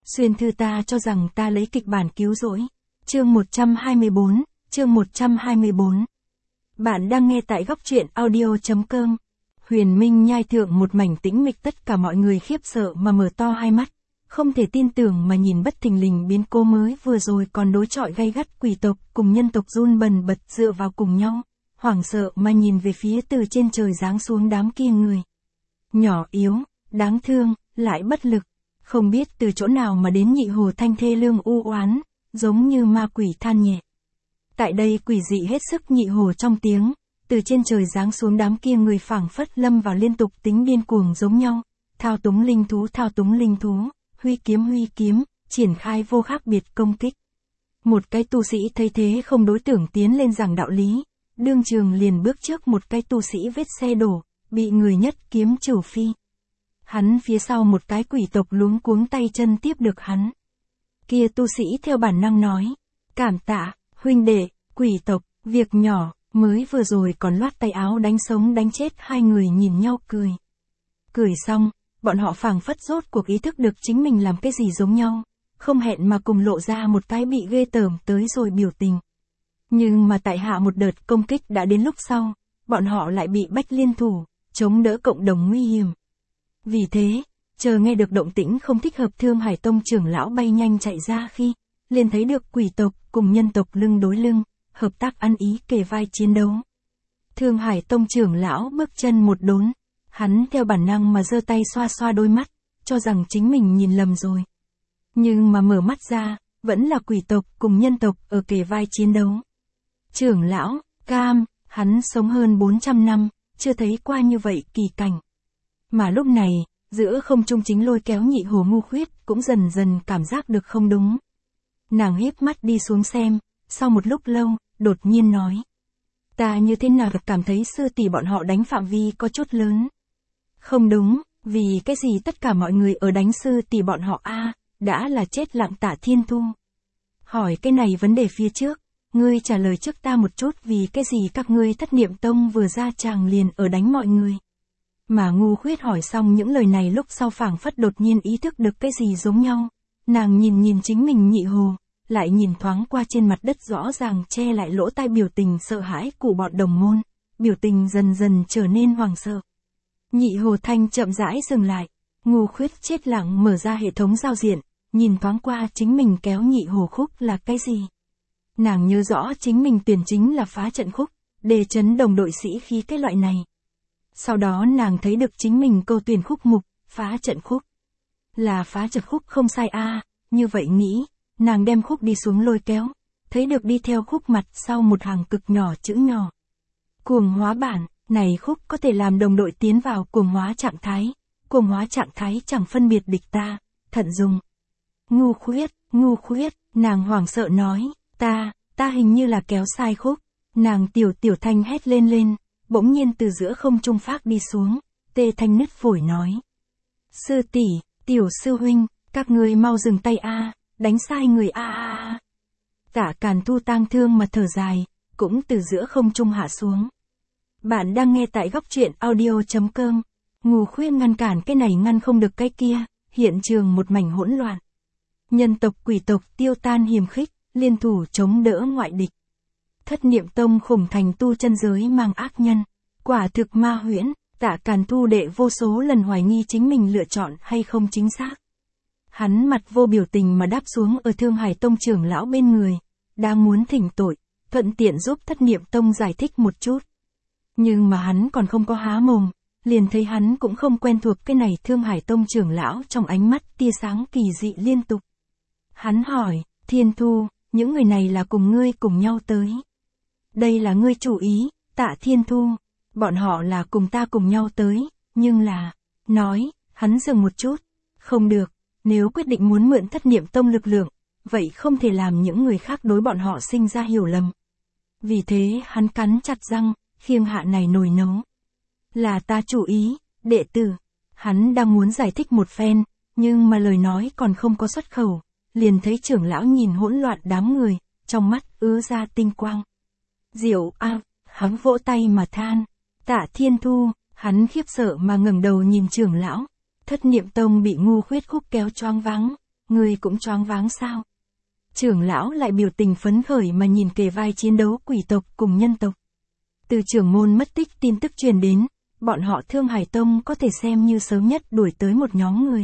Xuyên thư ta cho rằng ta lấy kịch bản cứu rỗi. Chương 124. Bạn đang nghe tại góc truyện audio.com. Huyền Minh nhai thượng một mảnh tĩnh mịch, tất cả mọi người khiếp sợ mà mở to hai mắt, không thể tin tưởng mà nhìn bất thình lình biến cố mới vừa rồi còn đối chọi gay gắt quỷ tộc cùng nhân tộc run bần bật dựa vào cùng nhau, hoảng sợ mà nhìn về phía từ trên trời giáng xuống đám kia người. Nhỏ yếu, đáng thương, lại bất lực, không biết từ chỗ nào mà đến Nhị Hồ Thanh thê lương u oán, giống như ma quỷ than nhẹ. Tại đây quỷ dị hết sức Nhị Hồ trong tiếng, từ trên trời giáng xuống đám kia người phảng phất lâm vào liên tục tính điên cuồng giống nhau, thao túng linh thú, huy kiếm, triển khai vô khác biệt công kích. Một cái tu sĩ thấy thế không đối tưởng tiến lên giảng đạo lý, đương trường liền bước trước một cái tu sĩ vết xe đổ, bị người nhất kiếm trừ phi. Hắn phía sau một cái quỷ tộc luống cuống tay chân tiếp được hắn. Kia tu sĩ theo bản năng nói, cảm tạ, huynh đệ, quỷ tộc, việc nhỏ, mới vừa rồi còn loát tay áo đánh sống đánh chết hai người nhìn nhau cười. Cười xong, bọn họ phảng phất rốt cuộc ý thức được chính mình làm cái gì giống nhau, không hẹn mà cùng lộ ra một cái bị ghê tởm tới rồi biểu tình. Nhưng mà tại hạ một đợt công kích đã đến lúc sau, bọn họ lại bị bách liên thủ, chống đỡ cộng đồng nguy hiểm. Vì thế, chờ nghe được động tĩnh không thích hợp, Thương Hải Tông trưởng lão bay nhanh chạy ra khi, liền thấy được quỷ tộc cùng nhân tộc lưng đối lưng, hợp tác ăn ý kề vai chiến đấu. Thương Hải Tông trưởng lão bước chân một đốn, hắn theo bản năng mà giơ tay xoa xoa đôi mắt, cho rằng chính mình nhìn lầm rồi. Nhưng mà mở mắt ra, vẫn là quỷ tộc cùng nhân tộc ở kề vai chiến đấu. Trưởng lão, cam, hắn sống hơn 400 năm, chưa thấy qua như vậy kỳ cảnh. Mà lúc này, giữa không trung chính lôi kéo Nhị Hồ ngu khuyết cũng dần dần cảm giác được không đúng. Nàng híp mắt đi xuống xem, sau một lúc lâu, đột nhiên nói. Ta như thế nào cảm thấy sư tỷ bọn họ đánh phạm vi có chút lớn. Không đúng, vì cái gì tất cả mọi người ở đánh sư tỷ bọn họ đã là chết lặng Tạ Thiên Thu. Hỏi cái này vấn đề phía trước, ngươi trả lời trước ta một chút, vì cái gì các ngươi Thất Niệm Tông vừa ra chàng liền ở đánh mọi người. Mà ngu khuyết hỏi xong những lời này lúc sau phảng phất đột nhiên ý thức được cái gì giống nhau. Nàng nhìn chính mình Nhị Hồ, lại nhìn thoáng qua trên mặt đất rõ ràng che lại lỗ tai biểu tình sợ hãi của bọn đồng môn, biểu tình dần dần trở nên hoảng sợ. Nhị Hồ Thanh chậm rãi dừng lại, ngu khuyết chết lặng mở ra hệ thống giao diện, nhìn thoáng qua chính mình kéo Nhị Hồ khúc là cái gì. Nàng nhớ rõ chính mình tuyển chính là phá trận khúc, để chấn đồng đội sĩ khí cái loại này. Sau đó nàng thấy được chính mình câu tuyển khúc mục, phá trận khúc. Là phá trận khúc không sai như vậy nghĩ, nàng đem khúc đi xuống lôi kéo, thấy được đi theo khúc mặt sau một hàng cực nhỏ chữ nhỏ. Cuồng hóa bản, này khúc có thể làm đồng đội tiến vào cuồng hóa trạng thái chẳng phân biệt địch ta, thận dùng. Ngu khuyết, nàng hoảng sợ nói, ta hình như là kéo sai khúc, nàng tiểu thanh hét lên, bỗng nhiên từ giữa không trung phát đi xuống, tê thanh nứt phổi nói. Sư tỷ, tiểu sư huynh, các ngươi mau dừng tay đánh sai người Tạ Càn Thu tang thương mà thở dài, cũng từ giữa không trung hạ xuống. Bạn đang nghe tại góc truyện audio.com. Ngu khuyết ngăn cản cái này ngăn không được cái kia, hiện trường một mảnh hỗn loạn. Nhân tộc quỷ tộc tiêu tan hiềm khích, liên thủ chống đỡ ngoại địch. Thất Niệm Tông khủng thành tu chân giới mang ác nhân, quả thực ma huyễn. Tạ Càn Thu đệ vô số lần hoài nghi chính mình lựa chọn hay không chính xác. Hắn mặt vô biểu tình mà đáp xuống ở Thương Hải Tông trưởng lão bên người, đang muốn thỉnh tội, thuận tiện giúp Thất Niệm Tông giải thích một chút. Nhưng mà hắn còn không có há mồm, liền thấy hắn cũng không quen thuộc cái này Thương Hải Tông trưởng lão trong ánh mắt tia sáng kỳ dị liên tục. Hắn hỏi, Thiên Thu, những người này là cùng ngươi cùng nhau tới. Đây là ngươi chủ ý, Tạ Thiên Thu, bọn họ là cùng ta cùng nhau tới, nhưng là, nói, hắn dừng một chút, không được, nếu quyết định muốn mượn Thất Niệm Tông lực lượng, vậy không thể làm những người khác đối bọn họ sinh ra hiểu lầm. Vì thế hắn cắn chặt răng, khiêng hạ này nồi nấu. Là ta chủ ý, đệ tử. Hắn đang muốn giải thích một phen, nhưng mà lời nói còn không có xuất khẩu, liền thấy trưởng lão nhìn hỗn loạn đám người, trong mắt ứa ra tinh quang. Diệu hắn vỗ tay mà than. Tạ Thiên Thu, hắn khiếp sợ mà ngẩng đầu nhìn trưởng lão. Thất Niệm Tông bị ngu khuyết khúc kéo choáng váng, ngươi cũng choáng váng sao? Trưởng lão lại biểu tình phấn khởi mà nhìn kề vai chiến đấu quỷ tộc cùng nhân tộc. Từ trưởng môn mất tích tin tức truyền đến, bọn họ Thương Hải Tông có thể xem như sớm nhất đuổi tới một nhóm người.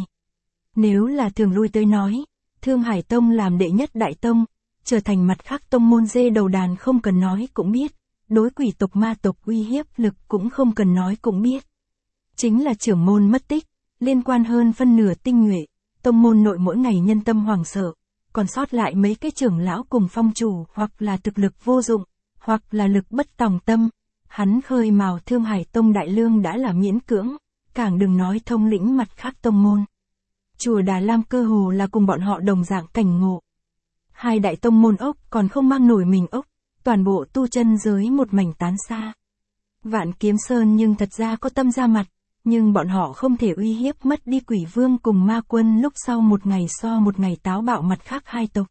Nếu là thường lui tới nói, Thương Hải Tông làm đệ nhất đại tông, trở thành mặt khác tông môn dê đầu đàn không cần nói cũng biết, đối quỷ tộc ma tộc uy hiếp lực cũng không cần nói cũng biết. Chính là trưởng môn mất tích, liên quan hơn phân nửa tinh nhuệ, tông môn nội mỗi ngày nhân tâm hoảng sợ, còn sót lại mấy cái trưởng lão cùng phong chủ hoặc là thực lực vô dụng, hoặc là lực bất tòng tâm. Hắn khơi mào Thương Hải Tông đại lương đã là miễn cưỡng, càng đừng nói thông lĩnh mặt khác tông môn. Chùa Đà Lam cơ hồ là cùng bọn họ đồng dạng cảnh ngộ. Hai đại tông môn ốc còn không mang nổi mình ốc, toàn bộ tu chân giới một mảnh tán xa. Vạn Kiếm Sơn nhưng thật ra có tâm ra mặt, nhưng bọn họ không thể uy hiếp mất đi Quỷ Vương cùng Ma Quân lúc sau một ngày so một ngày táo bạo mặt khác hai tộc.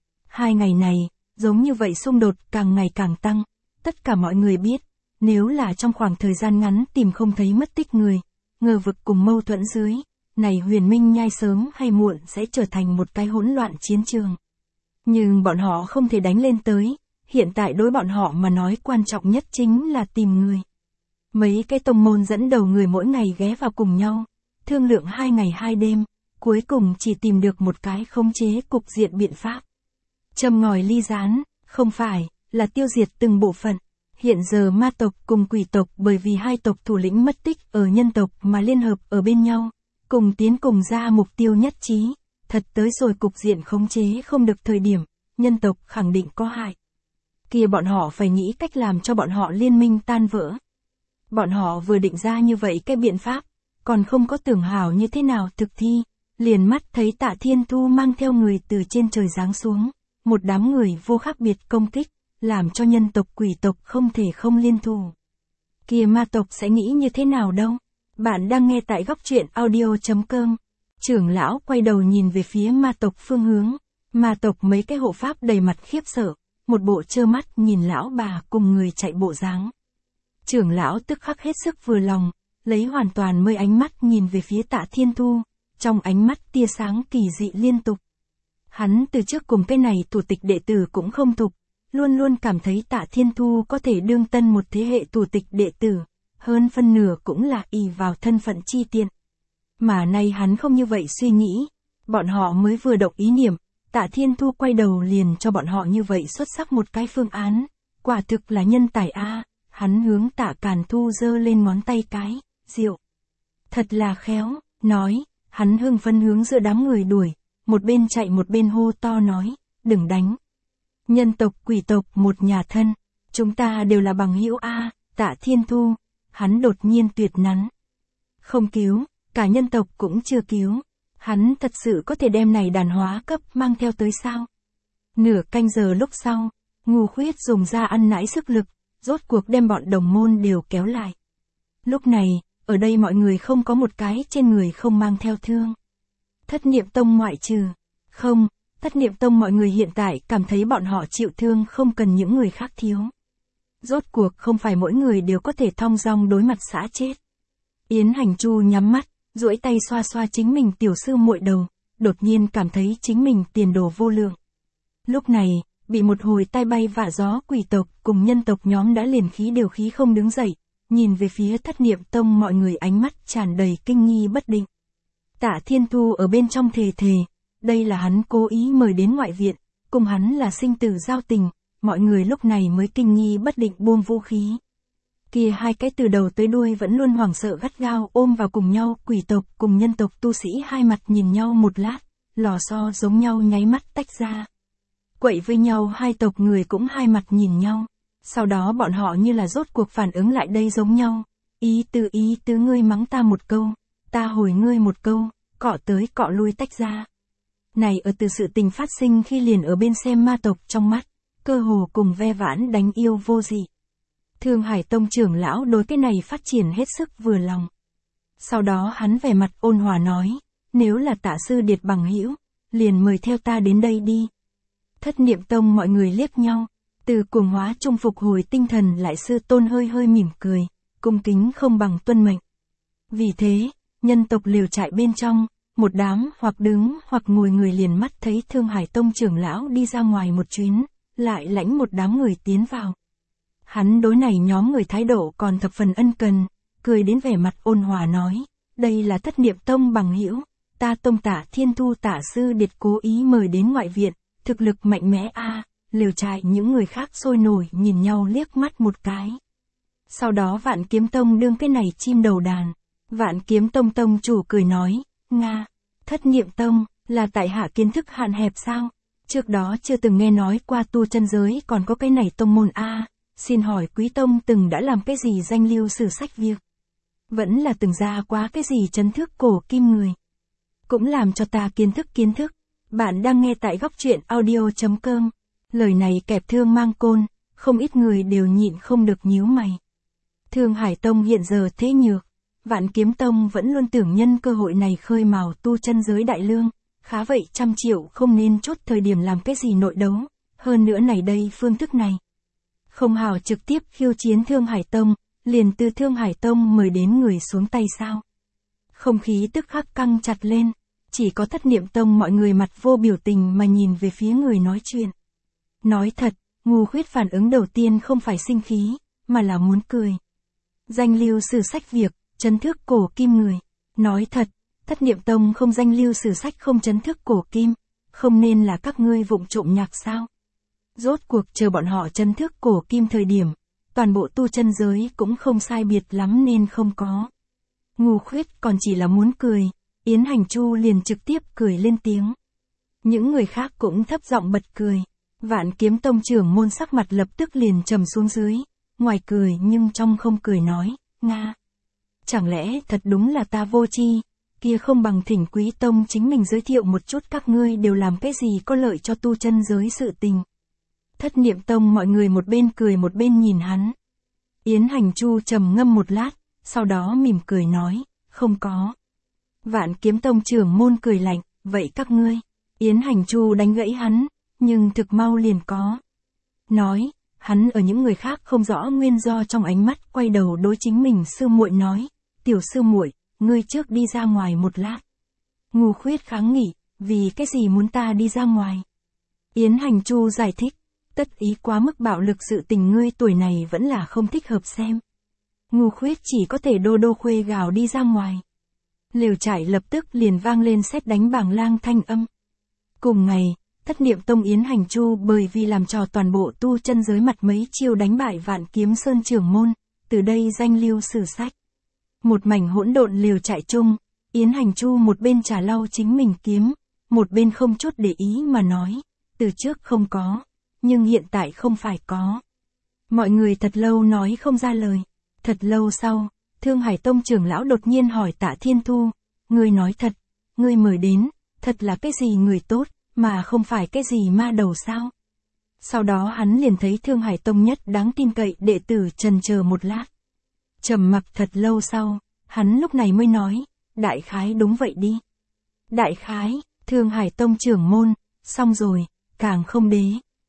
2 ngày này, giống như vậy xung đột càng ngày càng tăng, tất cả mọi người biết, nếu là trong khoảng thời gian ngắn tìm không thấy mất tích người, ngờ vực cùng mâu thuẫn dưới, này Huyền Minh Nhai sớm hay muộn sẽ trở thành một cái hỗn loạn chiến trường. Nhưng bọn họ không thể đánh lên tới, hiện tại đối bọn họ mà nói quan trọng nhất chính là tìm người. Mấy cái tông môn dẫn đầu người mỗi ngày ghé vào cùng nhau, thương lượng 2 ngày 2 đêm, cuối cùng chỉ tìm được một cái khống chế cục diện biện pháp. Châm ngòi ly gián, không phải, là tiêu diệt từng bộ phận. Hiện giờ ma tộc cùng quỷ tộc bởi vì hai tộc thủ lĩnh mất tích ở nhân tộc mà liên hợp ở bên nhau, cùng tiến cùng ra mục tiêu nhất trí, thật tới rồi cục diện khống chế không được thời điểm, nhân tộc khẳng định có hại. Kia bọn họ phải nghĩ cách làm cho bọn họ liên minh tan vỡ. Bọn họ vừa định ra như vậy cái biện pháp, còn không có tưởng hảo như thế nào thực thi, liền mắt thấy Tạ Thiên Thu mang theo người từ trên trời giáng xuống, một đám người vô khác biệt công kích, làm cho nhân tộc quỷ tộc không thể không liên thủ. Kia ma tộc sẽ nghĩ như thế nào đâu? Bạn đang nghe tại góc truyện audio.com. Trưởng lão quay đầu nhìn về phía ma tộc phương hướng, ma tộc mấy cái hộ pháp đầy mặt khiếp sợ, một bộ trơ mắt nhìn lão bà cùng người chạy bộ dáng. Trưởng lão tức khắc hết sức vừa lòng, lấy hoàn toàn mơi ánh mắt nhìn về phía Tạ Thiên Thu, trong ánh mắt tia sáng kỳ dị liên tục. Hắn từ trước cùng cái này thủ tịch đệ tử cũng không thục, luôn luôn cảm thấy Tạ Thiên Thu có thể đương tân một thế hệ thủ tịch đệ tử, hơn phân nửa cũng là ỷ vào thân phận chi tiện. Mà nay hắn không như vậy suy nghĩ, bọn họ mới vừa động ý niệm, Tạ Thiên Thu quay đầu liền cho bọn họ như vậy xuất sắc một cái phương án, quả thực là nhân tài a. Hắn hướng Tạ Càn Thu giơ lên ngón tay cái, diệu. Thật là khéo, nói, hắn hưng phấn hướng giữa đám người đuổi, một bên chạy một bên hô to nói, đừng đánh. Nhân tộc quỷ tộc một nhà thân, chúng ta đều là bằng hữu a. Tạ Thiên Thu, hắn đột nhiên tuyệt nắn. Không cứu, cả nhân tộc cũng chưa cứu, hắn thật sự có thể đem này đàn hóa cấp mang theo tới sao? Nửa canh giờ lúc sau, Ngô Khuyết dùng ra ăn nãi sức lực, rốt cuộc đem bọn đồng môn đều kéo lại. Lúc này, ở đây mọi người không có một cái trên người không mang theo thương. Thất Niệm Tông ngoại trừ. Không, Thất Niệm Tông mọi người hiện tại cảm thấy bọn họ chịu thương không cần những người khác thiếu. Rốt cuộc không phải mỗi người đều có thể thong dong đối mặt xã chết. Yến Hành Chu nhắm mắt, duỗi tay xoa xoa chính mình tiểu sư muội đầu, đột nhiên cảm thấy chính mình tiền đồ vô lượng. Lúc này, bị một hồi tai bay vạ gió quỷ tộc cùng nhân tộc nhóm đã liền khí điều khí không đứng dậy, nhìn về phía Thất Niệm Tông mọi người ánh mắt tràn đầy kinh nghi bất định. Tạ Thiên Thu ở bên trong thề thề, đây là hắn cố ý mời đến ngoại viện, cùng hắn là sinh tử giao tình, mọi người lúc này mới kinh nghi bất định buông vũ khí. Kia hai cái từ đầu tới đuôi vẫn luôn hoảng sợ gắt gao ôm vào cùng nhau, quỷ tộc cùng nhân tộc tu sĩ hai mặt nhìn nhau một lát, lò xo giống nhau nháy mắt tách ra. Quậy với nhau hai tộc người cũng hai mặt nhìn nhau, sau đó bọn họ như là rốt cuộc phản ứng lại đây giống nhau, ý tứ ngươi mắng ta một câu, ta hồi ngươi một câu, cọ tới cọ lui tách ra. Này ở từ sự tình phát sinh khi liền ở bên xem ma tộc trong mắt, cơ hồ cùng ve vãn đánh yêu vô dị. Thương Hải Tông trưởng lão đối cái này phát triển hết sức vừa lòng. Sau đó hắn vẻ mặt ôn hòa nói, nếu là Tạ sư điệt bằng hữu, liền mời theo ta đến đây đi. Thất Niệm Tông mọi người liếc nhau, từ cuồng hóa trung phục hồi tinh thần lại sư tôn hơi hơi mỉm cười, cung kính không bằng tuân mệnh. Vì thế, nhân tộc liều trại bên trong, một đám hoặc đứng hoặc ngồi người liền mắt thấy Thương Hải Tông trưởng lão đi ra ngoài một chuyến, lại lãnh một đám người tiến vào. Hắn đối này nhóm người thái độ còn thập phần ân cần, cười đến vẻ mặt ôn hòa nói, đây là Thất Niệm Tông bằng hữu, ta Tông Tả Thiên Thu Tả Sư Điệt cố ý mời đến ngoại viện, thực lực mạnh mẽ a. Lều trại những người khác sôi nổi nhìn nhau liếc mắt một cái. Sau đó Vạn Kiếm Tông đương cái này chim đầu đàn. Vạn Kiếm Tông tông chủ cười nói, Nga, Thất Niệm Tông, là tại hạ kiến thức hạn hẹp sao? Trước đó chưa từng nghe nói qua tu chân giới còn có cái này tông môn a. Xin hỏi quý tông từng đã làm cái gì danh lưu sử sách việc? Vẫn là từng ra quá cái gì chấn thức cổ kim người? Cũng làm cho ta kiến thức. Bạn đang nghe tại góc truyện audio.com. Lời này kẹp thương mang côn, không ít người đều nhịn không được nhíu mày. Thương Hải Tông hiện giờ thế nhược, Vạn Kiếm Tông vẫn luôn tưởng nhân cơ hội này khơi mào tu chân giới đại lương, khá vậy 100 triệu không nên chốt thời điểm làm cái gì nội đấu, hơn nữa này đây phương thức này. Không hào trực tiếp khiêu chiến Thương Hải Tông, liền từ Thương Hải Tông mời đến người xuống tay sao. Không khí tức khắc căng chặt lên, chỉ có Thất Niệm Tông mọi người mặt vô biểu tình mà nhìn về phía người nói chuyện. Nói thật, Ngô Khuyết phản ứng đầu tiên không phải sinh khí, mà là muốn cười. Danh lưu sử sách việc, chấn thức cổ kim người. Nói thật, Thất Niệm Tông không danh lưu sử sách không chấn thức cổ kim, không nên là các ngươi vụng trộm nhạc sao. Rốt cuộc chờ bọn họ chấn thức cổ kim thời điểm, toàn bộ tu chân giới cũng không sai biệt lắm nên không có. Ngô Khuyết còn chỉ là muốn cười, Yến Hành Chu liền trực tiếp cười lên tiếng. Những người khác cũng thấp giọng bật cười. Vạn Kiếm Tông trưởng môn sắc mặt lập tức liền trầm xuống dưới, ngoài cười nhưng trong không cười nói, Nga. Chẳng lẽ thật đúng là ta vô tri, kia không bằng thỉnh quý tông chính mình giới thiệu một chút các ngươi đều làm cái gì có lợi cho tu chân giới sự tình. Thất Niệm Tông mọi người một bên cười một bên nhìn hắn. Yến Hành Chu trầm ngâm một lát, sau đó mỉm cười nói, không có. Vạn Kiếm Tông trưởng môn cười lạnh, vậy các ngươi. Yến Hành Chu đánh gãy hắn, nhưng thực mau liền có. Nói, hắn ở những người khác không rõ nguyên do trong ánh mắt quay đầu đối chính mình sư muội nói, tiểu sư muội, ngươi trước đi ra ngoài một lát. Ngô Khuyết kháng nghị, vì cái gì muốn ta đi ra ngoài? Yến Hành Chu giải thích, tất ý quá mức bạo lực sự tình ngươi tuổi này vẫn là không thích hợp xem. Ngô Khuyết chỉ có thể đô đô khuê gào đi ra ngoài. Lều trại lập tức liền vang lên sét đánh bảng lang thanh âm. Cùng ngày, Thất Niệm Tông Yến Hành Chu bởi vì làm trò toàn bộ tu chân giới mặt mấy chiêu đánh bại Vạn Kiếm Sơn trưởng môn, từ đây danh lưu sử sách. Một mảnh hỗn độn lều trại chung, Yến Hành Chu một bên trà lau chính mình kiếm, một bên không chút để ý mà nói, từ trước không có, nhưng hiện tại không phải có. Mọi người thật lâu nói không ra lời, thật lâu sau, Thương Hải Tông trưởng lão đột nhiên hỏi Tạ Thiên Thu, ngươi nói thật, ngươi mời đến, thật là cái gì người tốt, mà không phải cái gì ma đầu sao? Sau đó hắn liền thấy Thương Hải Tông nhất đáng tin cậy đệ tử trần chờ một lát. Trầm mặc thật lâu sau, hắn lúc này mới nói, đại khái đúng vậy đi. Đại khái, Thương Hải Tông trưởng môn, xong rồi, càng không đế.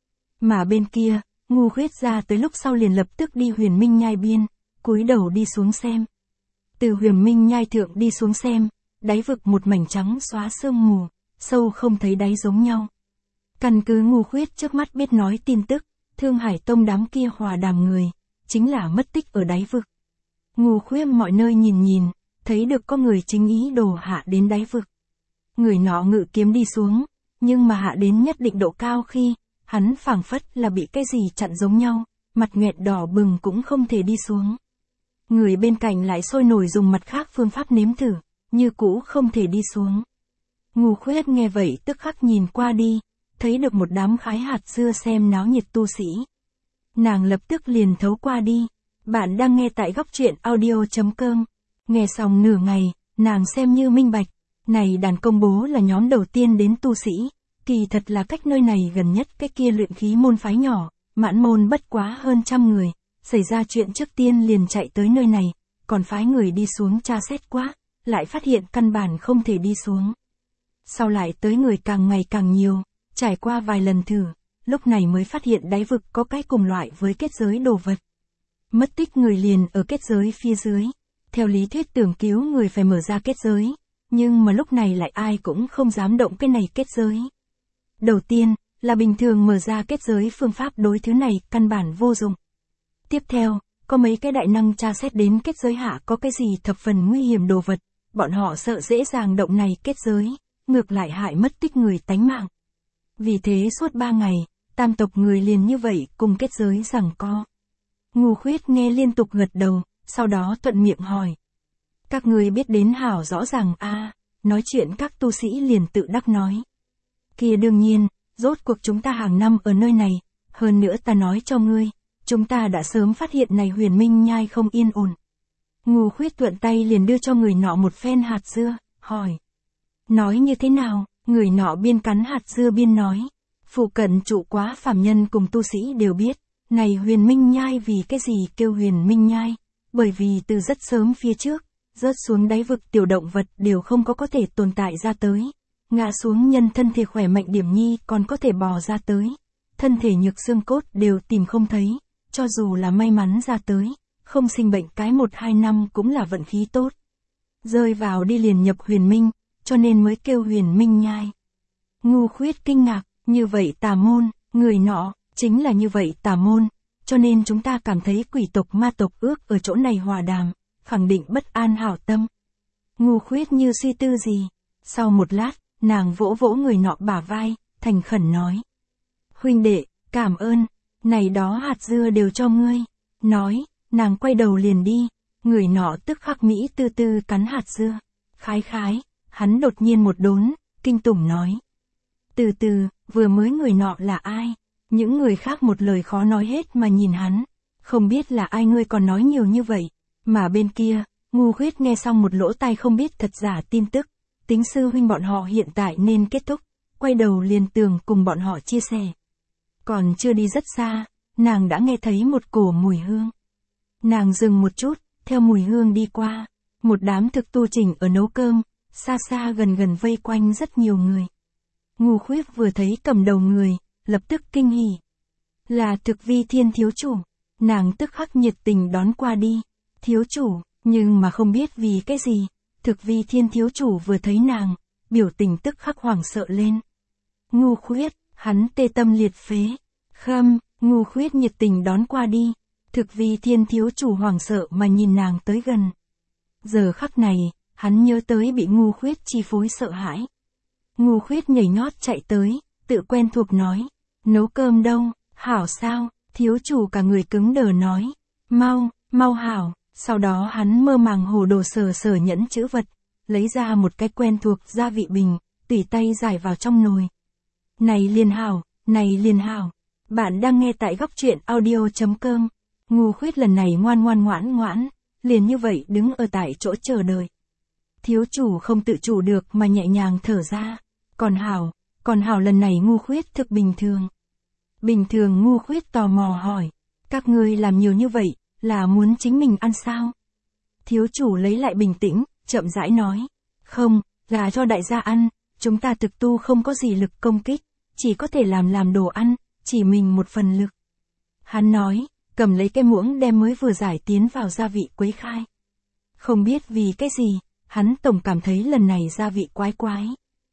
Mà bên kia, Ngô Khuyết ra tới lúc sau liền lập tức đi Huyền Minh Nhai biên, cúi đầu đi xuống xem. Từ Huyền Minh Nhai thượng đi xuống xem, đáy vực một mảnh trắng xóa sương mù, sâu không thấy đáy giống nhau. Căn cứ Ngô Khuyết trước mắt biết nói tin tức, Thương Hải Tông đám kia hòa đàm người, chính là mất tích ở đáy vực. Ngô Khuyết mọi nơi nhìn nhìn, thấy được có người chính ý đồ hạ đến đáy vực. Người nọ ngự kiếm đi xuống, nhưng mà hạ đến nhất định độ cao khi, hắn phảng phất là bị cái gì chặn giống nhau, mặt nghẹt đỏ bừng cũng không thể đi xuống. Người bên cạnh lại sôi nổi dùng mặt khác phương pháp nếm thử, như cũ không thể đi xuống. Ngô Khuyết nghe vậy tức khắc nhìn qua đi, thấy được một đám khái hạt dưa xem náo nhiệt tu sĩ. Nàng lập tức liền thấu qua đi, bạn đang nghe tại góc truyện audio.com. Nghe xong nửa ngày, nàng xem như minh bạch, này đàn công bố là nhóm đầu tiên đến tu sĩ, kỳ thật là cách nơi này gần nhất cái kia luyện khí môn phái nhỏ, mãn môn bất quá hơn 100 người, xảy ra chuyện trước tiên liền chạy tới nơi này, còn phái người đi xuống tra xét quá, lại phát hiện căn bản không thể đi xuống. Sau lại tới người càng ngày càng nhiều, trải qua vài lần thử, lúc này mới phát hiện đáy vực có cái cùng loại với kết giới đồ vật. Mất tích người liền ở kết giới phía dưới. Theo lý thuyết tưởng cứu người phải mở ra kết giới, nhưng mà lúc này lại ai cũng không dám động cái này kết giới. Đầu tiên, là bình thường mở ra kết giới phương pháp đối thứ này căn bản vô dụng. Tiếp theo, có mấy cái đại năng tra xét đến kết giới hạ có cái gì thập phần nguy hiểm đồ vật, bọn họ sợ dễ dàng động này kết giới, ngược lại hại mất tích người tánh mạng. Vì thế suốt 3 ngày, tam tộc người liền như vậy cùng kết giới giằng co. Ngô Khuyết nghe liên tục gật đầu, sau đó thuận miệng hỏi. Các người biết đến hảo rõ ràng nói chuyện các tu sĩ liền tự đắc nói. Kia đương nhiên, rốt cuộc chúng ta hàng năm ở nơi này, hơn nữa ta nói cho ngươi, chúng ta đã sớm phát hiện này Huyền Minh Nhai không yên ổn. Ngô Khuyết thuận tay liền đưa cho người nọ một phen hạt dưa, hỏi. Nói như thế nào, người nọ biên cắn hạt dưa biên nói. Phụ cận trụ quá phàm nhân cùng tu sĩ đều biết, này Huyền Minh Nhai vì cái gì kêu Huyền Minh Nhai, bởi vì từ rất sớm phía trước, rớt xuống đáy vực tiểu động vật đều không có thể tồn tại ra tới. Ngã xuống nhân thân thể khỏe mạnh điểm nhi còn có thể bò ra tới. Thân thể nhược xương cốt đều tìm không thấy, cho dù là may mắn ra tới, không sinh bệnh cái 1-2 năm cũng là vận khí tốt. Rơi vào đi liền nhập huyền minh, cho nên mới kêu Huyền Minh Nhai. Ngô Khuyết kinh ngạc, như vậy tà môn, người nọ, chính là như vậy tà môn, cho nên chúng ta cảm thấy quỷ tộc ma tộc ước ở chỗ này hòa đàm, khẳng định bất an hảo tâm. Ngô Khuyết như suy tư gì, sau một lát, nàng vỗ vỗ người nọ bả vai, thành khẩn nói. Huynh đệ, cảm ơn, này đó hạt dưa đều cho ngươi. Nói, nàng quay đầu liền đi, người nọ tức khắc mỹ tư tư cắn hạt dưa. Khái khái, hắn đột nhiên một đốn, kinh tủng nói. Từ từ, vừa mới người nọ là ai? Những người khác một lời khó nói hết mà nhìn hắn. Không biết là ai ngươi còn nói nhiều như vậy. Mà bên kia, Ngô Khuyết nghe xong một lỗ tai không biết thật giả tin tức. Tính sư huynh bọn họ hiện tại nên kết thúc. Quay đầu liền tường cùng bọn họ chia sẻ. Còn chưa đi rất xa, nàng đã nghe thấy một cổ mùi hương. Nàng dừng một chút, theo mùi hương đi qua. Một đám thực tu chỉnh ở nấu cơm, xa xa gần gần vây quanh rất nhiều người. Ngô Khuyết vừa thấy cầm đầu người, lập tức kinh hỉ. Là Thực Vi Thiên thiếu chủ. Nàng tức khắc nhiệt tình đón qua đi. Thiếu chủ, nhưng mà không biết vì cái gì. Thực Vi Thiên thiếu chủ vừa thấy nàng, biểu tình tức khắc hoảng sợ lên. Ngô Khuyết, hắn tê tâm liệt phế. Khâm, Ngô Khuyết nhiệt tình đón qua đi. Thực Vi Thiên thiếu chủ hoảng sợ mà nhìn nàng tới gần. Giờ khắc này, hắn nhớ tới bị Ngô Khuyết chi phối sợ hãi. Ngô Khuyết nhảy nhót chạy tới, tự quen thuộc nói. Nấu cơm đâu, hảo sao, thiếu chủ cả người cứng đờ nói. Mau, mau hảo, sau đó hắn mơ màng hồ đồ sờ sờ nhẫn chữ vật, lấy ra một cái quen thuộc gia vị bình, tùy tay giải vào trong nồi. Này liền hảo, này liền hảo. Bạn đang nghe tại góc truyện audio.com. Ngô Khuyết lần này ngoan ngoãn, liền như vậy đứng ở tại chỗ chờ đợi. Thiếu chủ không tự chủ được mà nhẹ nhàng thở ra. Còn hảo lần này Ngô Khuyết thực bình thường. Bình thường Ngô Khuyết tò mò hỏi. Các ngươi làm nhiều như vậy, là muốn chính mình ăn sao? Thiếu chủ lấy lại bình tĩnh, chậm rãi nói. Không, là cho đại gia ăn, chúng ta thực tu không có gì lực công kích, chỉ có thể làm đồ ăn, chỉ mình một phần lực. Hắn nói, cầm lấy cái muỗng đem mới vừa giải tiến vào gia vị quấy khai. Không biết vì cái gì, hắn tổng cảm thấy lần này gia vị quái quái.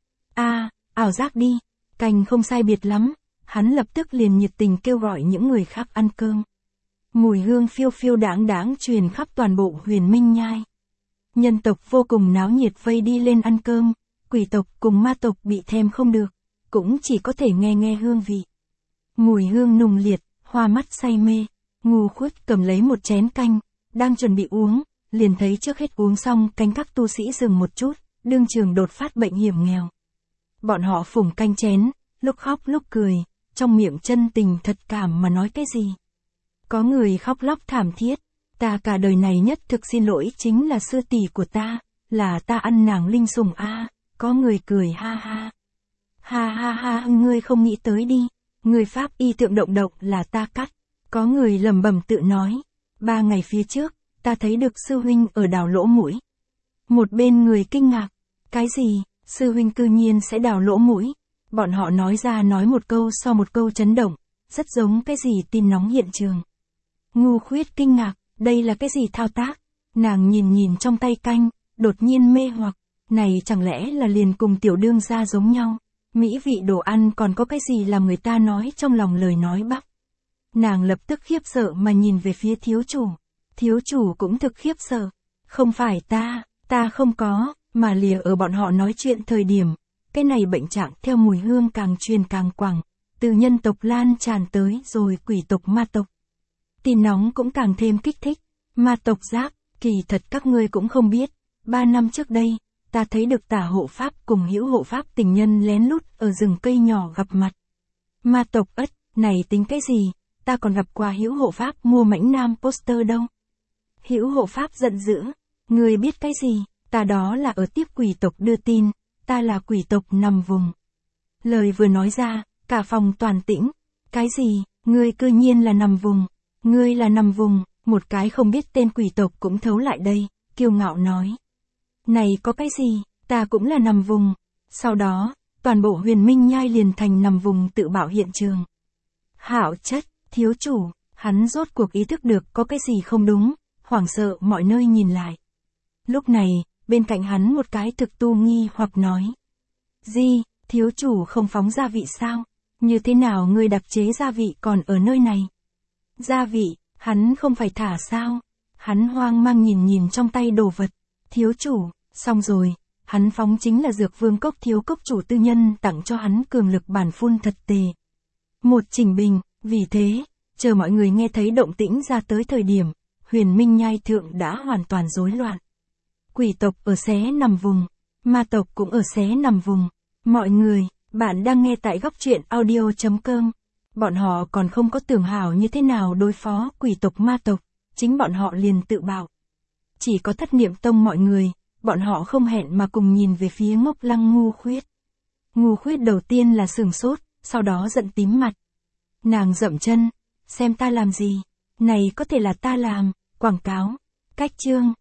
Ảo giác đi, canh không sai biệt lắm, hắn lập tức liền nhiệt tình kêu gọi những người khác ăn cơm. Mùi hương phiêu phiêu đáng truyền khắp toàn bộ Huyền Minh Nhai. Nhân tộc vô cùng náo nhiệt vây đi lên ăn cơm, quỷ tộc cùng ma tộc bị thèm không được, cũng chỉ có thể nghe hương vị. Mùi hương nùng liệt, hoa mắt say mê. Ngô Khuyết cầm lấy một chén canh, đang chuẩn bị uống, liền thấy trước hết uống xong canh các tu sĩ dừng một chút, đương trường đột phát bệnh hiểm nghèo. Bọn họ phủng canh chén, lúc khóc lúc cười, trong miệng chân tình thật cảm mà nói cái gì. Có người khóc lóc thảm thiết, ta cả đời này nhất thực xin lỗi chính là sư tỷ của ta, là ta ăn nàng linh sủng có người cười ha ha. Ha, ngươi không nghĩ tới đi, người pháp y tượng động là ta cắt. Có người lẩm bẩm tự nói, 3 ngày phía trước, ta thấy được sư huynh ở đào lỗ mũi. Một bên người kinh ngạc, cái gì, sư huynh cư nhiên sẽ đào lỗ mũi. Bọn họ nói một câu sau một câu chấn động, rất giống cái gì tin nóng hiện trường. Ngô Khuyết kinh ngạc, đây là cái gì thao tác? Nàng nhìn trong tay canh, đột nhiên mê hoặc, Này chẳng lẽ là liền cùng tiểu đương gia giống nhau? Mỹ vị đồ ăn còn có cái gì làm người ta nói trong lòng lời nói bắp. Nàng lập tức khiếp sợ mà nhìn về phía thiếu chủ. Thiếu chủ cũng thực khiếp sợ. Không phải ta không có, mà lìa ở bọn họ nói chuyện thời điểm. Cái này bệnh trạng theo mùi hương càng truyền càng quảng, từ nhân tộc lan tràn tới rồi quỷ tộc ma tộc. Tin nóng cũng càng thêm kích thích. Ma tộc giáp, kỳ thật các ngươi cũng không biết. 3 năm trước đây, ta thấy được Tả hộ pháp cùng Hữu hộ pháp tình nhân lén lút ở rừng cây nhỏ gặp mặt. Ma tộc ất, này tính cái gì, ta còn gặp qua Hữu hộ pháp mua mãnh nam poster đâu. Hữu hộ pháp giận dữ, ngươi biết cái gì, ta đó là ở tiếp quỷ tộc đưa tin, ta là quỷ tộc nằm vùng. Lời vừa nói ra, cả phòng toàn tĩnh. Cái gì, ngươi cư nhiên là nằm vùng, ngươi là nằm vùng, một cái không biết tên quỷ tộc cũng thấu lại đây, kiêu ngạo nói. Này có cái gì, ta cũng là nằm vùng. Sau đó, toàn bộ Huyền Minh Nhai liền thành nằm vùng tự bạo hiện trường. Hảo chất, thiếu chủ, hắn rốt cuộc ý thức được có cái gì không đúng, hoảng sợ mọi nơi nhìn lại. Lúc này, bên cạnh hắn một cái thực tu nghi hoặc nói. Gì, thiếu chủ không phóng gia vị sao? Như thế nào ngươi đặc chế gia vị còn ở nơi này? Gia vị, hắn không phải thả sao? Hắn hoang mang nhìn trong tay đồ vật. Thiếu chủ, xong rồi, hắn phóng chính là dược vương cốc thiếu cốc chủ tư nhân tặng cho hắn cường lực bản phun thật tề. Một chỉnh bình, vì thế, chờ mọi người nghe thấy động tĩnh ra tới thời điểm, Huyền Minh Nhai thượng đã hoàn toàn rối loạn. Quỷ tộc ở xé nằm vùng, ma tộc cũng ở xé nằm vùng. Mọi người, bạn đang nghe tại góc truyện audio.com. Bọn họ còn không có tưởng hảo như thế nào đối phó quỷ tộc ma tộc, chính bọn họ liền tự bạo. Chỉ có Thất Niệm Tông mọi người, bọn họ không hẹn mà cùng nhìn về phía Ngốc Lăng Ngu Khuyết. Ngu Khuyết đầu tiên là sửng sốt, sau đó giận tím mặt. Nàng dậm chân, xem ta làm gì, này có thể là ta làm, quảng cáo, cách chương.